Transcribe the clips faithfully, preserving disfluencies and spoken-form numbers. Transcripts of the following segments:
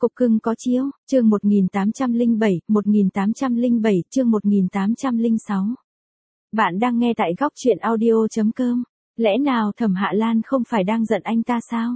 Cục cưng có chiếu, chương một nghìn tám trăm lẻ bảy, một nghìn tám trăm lẻ bảy, chương một nghìn tám trăm lẻ sáu. Bạn đang nghe tại góc truyện audio chấm com. Lẽ nào Thẩm Hạ Lan không phải đang giận anh ta sao?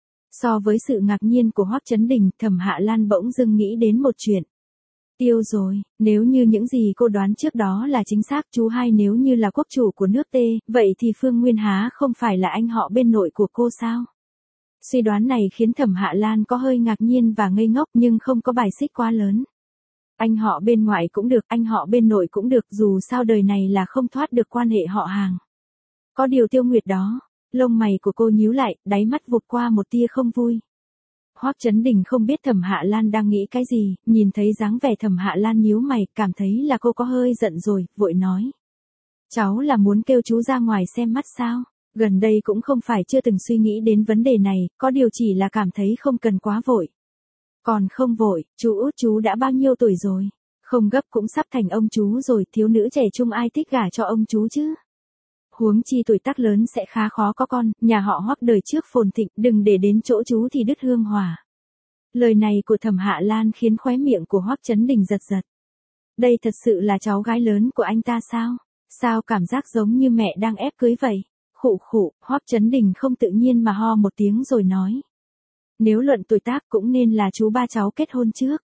So với sự ngạc nhiên của Hoắc Chấn Đình, Thẩm Hạ Lan bỗng dưng nghĩ đến một chuyện. Tiêu rồi, nếu như những gì cô đoán trước đó là chính xác, chú hai nếu như là quốc chủ của nước T, vậy thì Phương Nguyên há không phải là anh họ bên nội của cô sao? Suy đoán này khiến Thẩm Hạ Lan có hơi ngạc nhiên và ngây ngốc nhưng không có bài xích quá lớn. Anh họ bên ngoại cũng được, anh họ bên nội cũng được, dù sao đời này là không thoát được quan hệ họ hàng. Có điều Tiêu Nguyệt đó, lông mày của cô nhíu lại, đáy mắt vụt qua một tia không vui. Hoắc Chấn Đình không biết Thẩm Hạ Lan đang nghĩ cái gì, nhìn thấy dáng vẻ Thẩm Hạ Lan nhíu mày, cảm thấy là cô có hơi giận rồi, vội nói. Cháu là muốn kêu chú ra ngoài xem mắt sao? Gần đây cũng không phải chưa từng suy nghĩ đến vấn đề này, có điều chỉ là cảm thấy không cần quá vội. Còn không vội, chú út chú đã bao nhiêu tuổi rồi? Không gấp cũng sắp thành ông chú rồi, thiếu nữ trẻ trung ai thích gả cho ông chú chứ? Huống chi tuổi tác lớn sẽ khá khó có con, nhà họ Hoắc đời trước phồn thịnh, đừng để đến chỗ chú thì đứt hương hỏa. Lời này của Thẩm Hạ Lan khiến khóe miệng của Hoắc Chấn Đình giật giật. Đây thật sự là cháu gái lớn của anh ta sao? Sao cảm giác giống như mẹ đang ép cưới vậy? Khụ khụ, Hoắc Chấn Đình không tự nhiên mà ho một tiếng rồi nói. Nếu luận tuổi tác cũng nên là chú ba cháu kết hôn trước.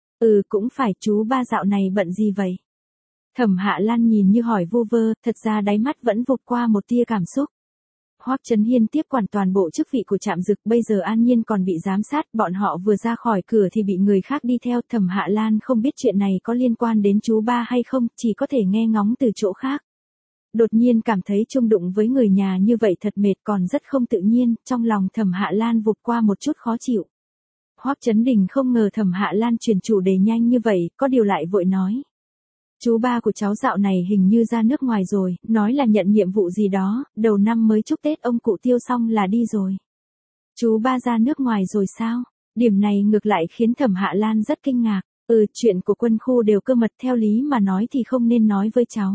Ừ cũng phải, chú ba dạo này bận gì vậy? Thẩm Hạ Lan nhìn như hỏi vu vơ, thật ra đáy mắt vẫn vụt qua một tia cảm xúc. Hoắc Chấn Hiên tiếp quản toàn bộ chức vị của Trạm Dực, bây giờ An Nhiên còn bị giám sát, bọn họ vừa ra khỏi cửa thì bị người khác đi theo. Thẩm Hạ Lan không biết chuyện này có liên quan đến chú ba hay không, chỉ có thể nghe ngóng từ chỗ khác. Đột nhiên cảm thấy chung đụng với người nhà như vậy thật mệt, còn rất không tự nhiên, trong lòng Thẩm Hạ Lan vụt qua một chút khó chịu. Hoắc Chấn Đình không ngờ Thẩm Hạ Lan chuyển chủ đề nhanh như vậy, có điều lại vội nói. Chú ba của cháu dạo này hình như ra nước ngoài rồi, nói là nhận nhiệm vụ gì đó, đầu năm mới chúc Tết ông cụ Tiêu xong là đi rồi. Chú ba ra nước ngoài rồi sao? Điểm này ngược lại khiến Thẩm Hạ Lan rất kinh ngạc. Ừ, chuyện của quân khu đều cơ mật, theo lý mà nói thì không nên nói với cháu.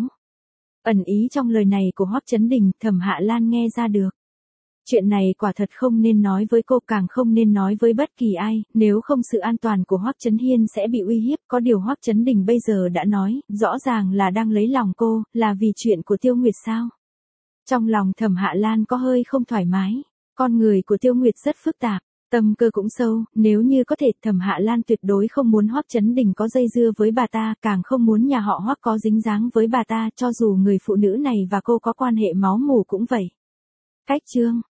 Ẩn ý trong lời này của Hoắc Chấn Đình, Thẩm Hạ Lan nghe ra được. Chuyện này quả thật không nên nói với cô, càng không nên nói với bất kỳ ai, nếu không sự an toàn của Hoắc Chấn Hiên sẽ bị uy hiếp. Có điều Hoắc Chấn Đình bây giờ đã nói, rõ ràng là đang lấy lòng cô, là vì chuyện của Tiêu Nguyệt sao? Trong lòng Thẩm Hạ Lan có hơi không thoải mái, con người của Tiêu Nguyệt rất phức tạp, tâm cơ cũng sâu, nếu như có thể Thẩm Hạ Lan tuyệt đối không muốn Hoắc Chấn Đình có dây dưa với bà ta, càng không muốn nhà họ Hoắc có dính dáng với bà ta, cho dù người phụ nữ này và cô có quan hệ máu mủ cũng vậy. Cách chương